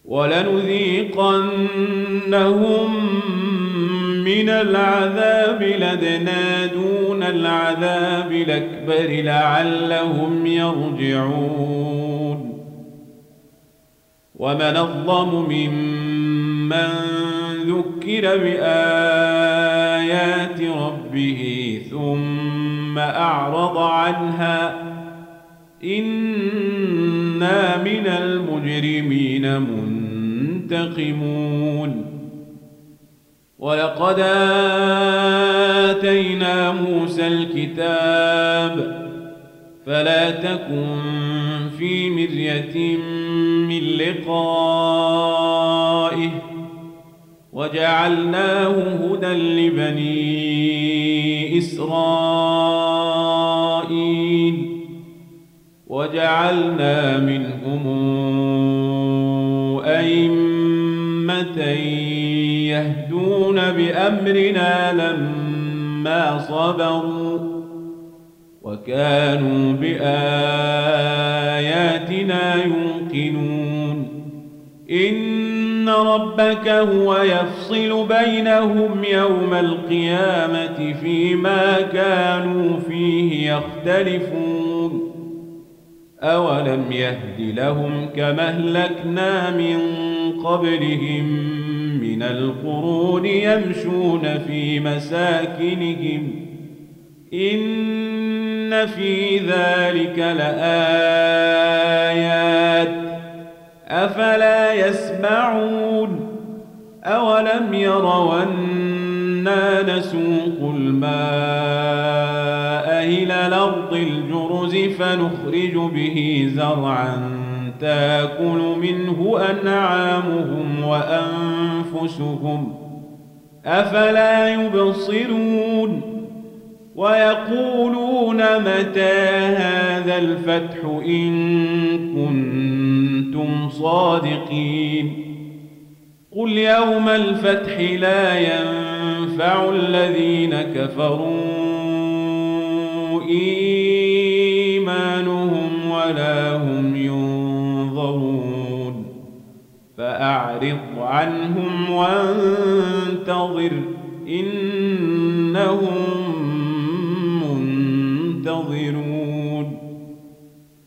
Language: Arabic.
ولنذيقنهم من العذاب الأدنى دون العذاب الأكبر لعلهم يرجعون. ومن أظلم ممن ذكر بآيات ربه ثم أعرض عنها إنا من المجرمين منتقمون. ولقد آتينا موسى الكتاب فلا تكن في مرية من لقائه وجعلناه هدى لبني إسرائيل وجعلنا منهم أئمة يهدون بأمرنا لما صبروا وكانوا بآياتنا يوقنون. إن ربك هو يفصل بينهم يوم القيامة فيما كانوا فيه يختلفون. أولم يهد لهم كما أهلكنا من قبلهم من القرون يمشون في مساكنهم إن في ذلك لآيات أفلا يسمعون. أولم يروا أنا نسوق الماء إلى الأرض الجرز فنخرج به زرعا تاكل منه أنعامهم وأنفسهم أفلا يبصرون. ويقولون متى هذا الفتح إن كنتم صادقين. قل يوم الفتح لا ينفع الذين كفروا إيمانهم ولا هم ينظرون. فأعرض عنهم وانتظر إنهم